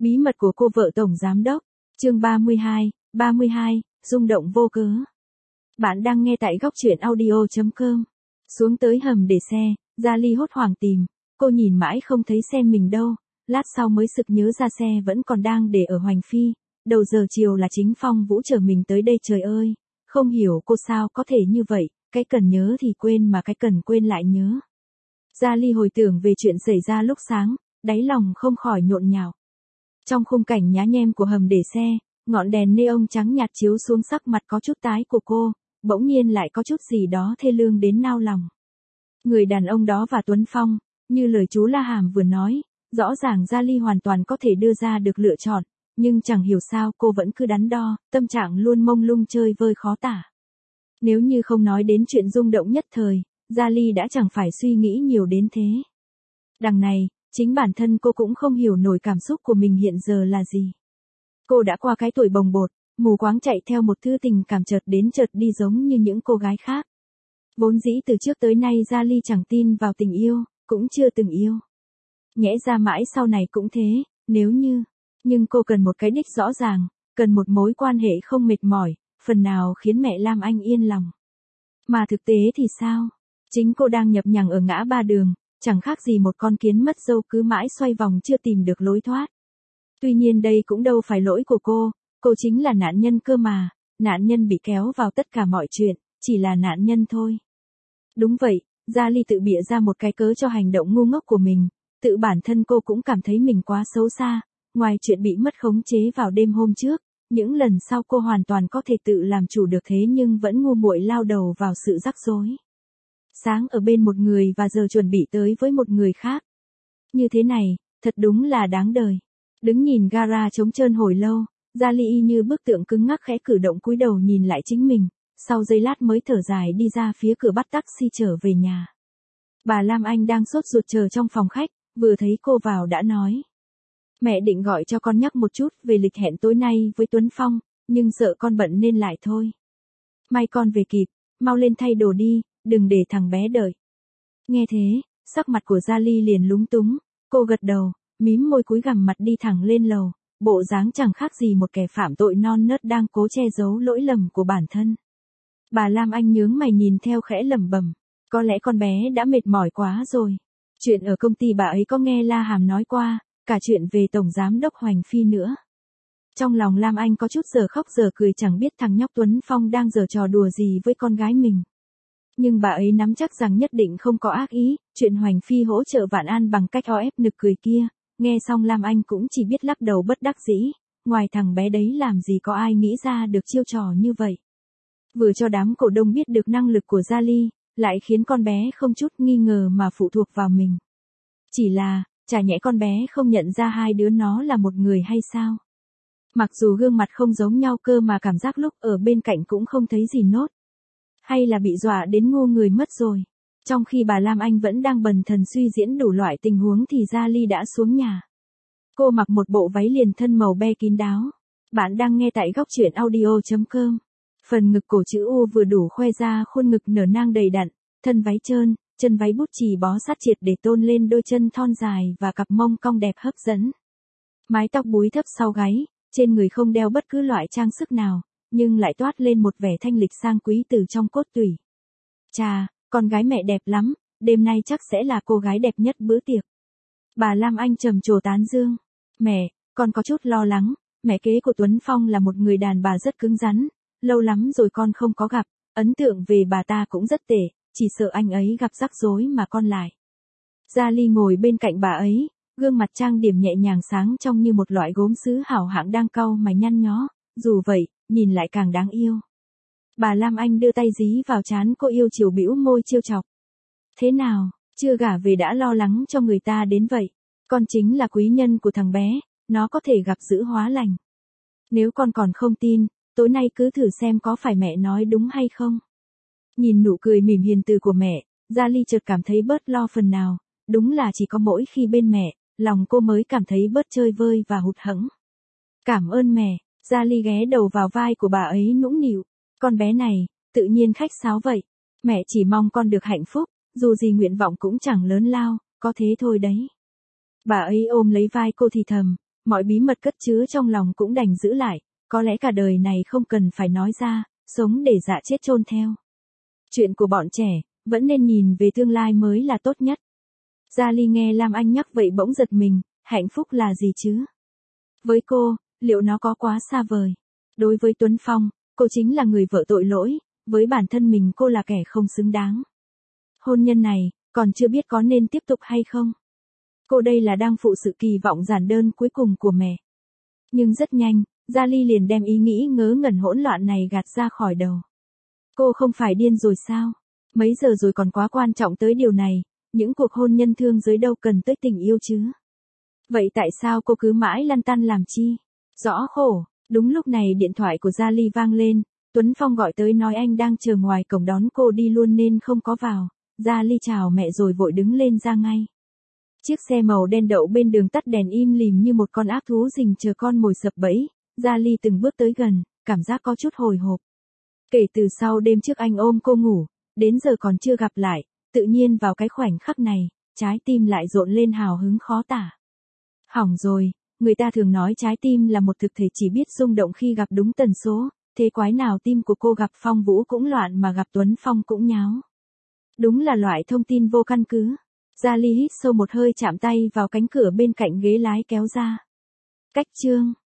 Bí mật của cô vợ tổng giám đốc. Chương 32, rung động vô cớ. Bạn đang nghe tại góc truyện audio.com. Xuống tới hầm để xe, Gia Ly hốt hoảng tìm, cô nhìn mãi không thấy xe mình đâu, lát sau mới sực nhớ ra xe vẫn còn đang để ở Hoành Phi, đầu giờ chiều là chính Phong Vũ chở mình tới đây trời ơi, không hiểu cô sao có thể như vậy, cái cần nhớ thì quên mà cái cần quên lại nhớ. Gia Ly hồi tưởng về chuyện xảy ra lúc sáng, đáy lòng không khỏi nhộn nhạo. Trong khung cảnh nhá nhem của hầm để xe, ngọn đèn neon trắng nhạt chiếu xuống sắc mặt có chút tái của cô, bỗng nhiên lại có chút gì đó thê lương đến nao lòng. Người đàn ông đó và Tuấn Phong, như lời chú La Hàm vừa nói, rõ ràng Gia Ly hoàn toàn có thể đưa ra được lựa chọn, nhưng chẳng hiểu sao cô vẫn cứ đắn đo, tâm trạng luôn mông lung chơi vơi khó tả. Nếu như không nói đến chuyện rung động nhất thời, Gia Ly đã chẳng phải suy nghĩ nhiều đến thế. Đằng này, chính bản thân cô cũng không hiểu nổi cảm xúc của mình hiện giờ là gì. Cô đã qua cái tuổi bồng bột, mù quáng chạy theo một thứ tình cảm chợt đến chợt đi giống như những cô gái khác. Vốn dĩ từ trước tới nay Gia Ly chẳng tin vào tình yêu, cũng chưa từng yêu. Nhẽ ra mãi sau này cũng thế, nếu như. Nhưng cô cần một cái đích rõ ràng, cần một mối quan hệ không mệt mỏi, phần nào khiến mẹ Lam Anh yên lòng. Mà thực tế thì sao? Chính cô đang nhập nhằng ở ngã ba đường, chẳng khác gì một con kiến mất dâu cứ mãi xoay vòng chưa tìm được lối thoát. Tuy nhiên đây cũng đâu phải lỗi của cô chính là nạn nhân cơ mà, nạn nhân bị kéo vào tất cả mọi chuyện, chỉ là nạn nhân thôi. Đúng vậy, Gia Ly tự bịa ra một cái cớ cho hành động ngu ngốc của mình, tự bản thân cô cũng cảm thấy mình quá xấu xa, ngoài chuyện bị mất khống chế vào đêm hôm trước, những lần sau cô hoàn toàn có thể tự làm chủ được thế nhưng vẫn ngu muội lao đầu vào sự rắc rối. Sáng ở bên một người và giờ chuẩn bị tới với một người khác. Như thế này, thật đúng là đáng đời. Đứng nhìn gara trống trơn hồi lâu, Gia Ly như bức tượng cứng ngắc khẽ cử động cúi đầu nhìn lại chính mình, sau giây lát mới thở dài đi ra phía cửa bắt taxi trở về nhà. Bà Lam Anh đang sốt ruột chờ trong phòng khách, vừa thấy cô vào đã nói. Mẹ định gọi cho con nhắc một chút về lịch hẹn tối nay với Tuấn Phong, nhưng sợ con bận nên lại thôi. May con về kịp, mau lên thay đồ đi, đừng để thằng bé đợi. Nghe thế, sắc mặt của Gia Ly liền lúng túng, cô gật đầu, mím môi cúi gằm mặt đi thẳng lên lầu, bộ dáng chẳng khác gì một kẻ phạm tội non nớt đang cố che giấu lỗi lầm của bản thân. Bà Lam Anh nhướng mày nhìn theo khẽ lẩm bẩm, có lẽ con bé đã mệt mỏi quá rồi. Chuyện ở công ty bà ấy có nghe La Hàm nói qua, cả chuyện về tổng giám đốc Hoành Phi nữa. Trong lòng Lam Anh có chút giờ khóc giờ cười chẳng biết thằng nhóc Tuấn Phong đang giở trò đùa gì với con gái mình. Nhưng bà ấy nắm chắc rằng nhất định không có ác ý, chuyện Hoành Phi hỗ trợ Vạn An bằng cách o ép nực cười kia, nghe xong Lam Anh cũng chỉ biết lắc đầu bất đắc dĩ, ngoài thằng bé đấy làm gì có ai nghĩ ra được chiêu trò như vậy. Vừa cho đám cổ đông biết được năng lực của Gia Ly, lại khiến con bé không chút nghi ngờ mà phụ thuộc vào mình. Chỉ là, chả nhẽ con bé không nhận ra hai đứa nó là một người hay sao? Mặc dù gương mặt không giống nhau cơ mà cảm giác lúc ở bên cạnh cũng không thấy gì nốt. Hay là bị dọa đến ngu người mất rồi. Trong khi bà Lam Anh vẫn đang bần thần suy diễn đủ loại tình huống thì Gia Ly đã xuống nhà. Cô mặc một bộ váy liền thân màu be kín đáo. Bạn đang nghe tại góc truyện audio.com. Phần ngực cổ chữ U vừa đủ khoe ra khuôn ngực nở nang đầy đặn, thân váy trơn, chân váy bút chì bó sát triệt để tôn lên đôi chân thon dài và cặp mông cong đẹp hấp dẫn. Mái tóc búi thấp sau gáy, trên người không đeo bất cứ loại trang sức nào, nhưng lại toát lên một vẻ thanh lịch sang quý từ trong cốt tủy. Chà, con gái mẹ đẹp lắm, đêm nay chắc sẽ là cô gái đẹp nhất bữa tiệc. Bà Lam Anh trầm trồ tán dương. Mẹ, con có chút lo lắng, mẹ kế của Tuấn Phong là một người đàn bà rất cứng rắn, lâu lắm rồi con không có gặp, ấn tượng về bà ta cũng rất tệ, chỉ sợ anh ấy gặp rắc rối mà con lại. Gia Ly ngồi bên cạnh bà ấy, gương mặt trang điểm nhẹ nhàng sáng trong như một loại gốm sứ hảo hạng đang cau mày nhăn nhó, dù vậy, nhìn lại càng đáng yêu. Bà Lam Anh đưa tay dí vào trán cô yêu chiều bĩu môi trêu chọc. Thế nào, chưa gả về đã lo lắng cho người ta đến vậy, con chính là quý nhân của thằng bé, nó có thể gặp dữ hóa lành. Nếu con còn không tin, tối nay cứ thử xem có phải mẹ nói đúng hay không. Nhìn nụ cười mỉm hiền từ của mẹ, Gia Ly chợt cảm thấy bớt lo phần nào, đúng là chỉ có mỗi khi bên mẹ, lòng cô mới cảm thấy bớt chơi vơi và hụt hẫng. Cảm ơn mẹ, Gia Ly ghé đầu vào vai của bà ấy nũng nịu, con bé này, tự nhiên khách sáo vậy, mẹ chỉ mong con được hạnh phúc, dù gì nguyện vọng cũng chẳng lớn lao, có thế thôi đấy. Bà ấy ôm lấy vai cô thì thầm, mọi bí mật cất chứa trong lòng cũng đành giữ lại, có lẽ cả đời này không cần phải nói ra, sống để dạ chết chôn theo. Chuyện của bọn trẻ, vẫn nên nhìn về tương lai mới là tốt nhất. Gia Ly nghe Lam Anh nhắc vậy bỗng giật mình, hạnh phúc là gì chứ? Với cô, liệu nó có quá xa vời? Đối với Tuấn Phong, cô chính là người vợ tội lỗi, với bản thân mình cô là kẻ không xứng đáng. Hôn nhân này, còn chưa biết có nên tiếp tục hay không? Cô đây là đang phụ sự kỳ vọng giản đơn cuối cùng của mẹ. Nhưng rất nhanh, Gia Ly liền đem ý nghĩ ngớ ngẩn hỗn loạn này gạt ra khỏi đầu. Cô không phải điên rồi sao? Mấy giờ rồi còn quá quan trọng tới điều này, những cuộc hôn nhân thương giới đâu cần tới tình yêu chứ. Vậy tại sao cô cứ mãi lăn tăn làm chi? Rõ khổ, đúng lúc này điện thoại của Gia Ly vang lên, Tuấn Phong gọi tới nói anh đang chờ ngoài cổng đón cô đi luôn nên không có vào. Gia Ly chào mẹ rồi vội đứng lên ra ngay. Chiếc xe màu đen đậu bên đường tắt đèn im lìm như một con ác thú rình chờ con mồi sập bẫy. Gia Ly từng bước tới gần, cảm giác có chút hồi hộp. Kể từ sau đêm trước anh ôm cô ngủ, đến giờ còn chưa gặp lại, tự nhiên vào cái khoảnh khắc này, trái tim lại rộn lên hào hứng khó tả. Hỏng rồi, người ta thường nói trái tim là một thực thể chỉ biết rung động khi gặp đúng tần số, thế quái nào tim của cô gặp Phong Vũ cũng loạn mà gặp Tuấn Phong cũng nháo. Đúng là loại thông tin vô căn cứ. Gia Ly hít sâu một hơi chạm tay vào cánh cửa bên cạnh ghế lái kéo ra. Cách chương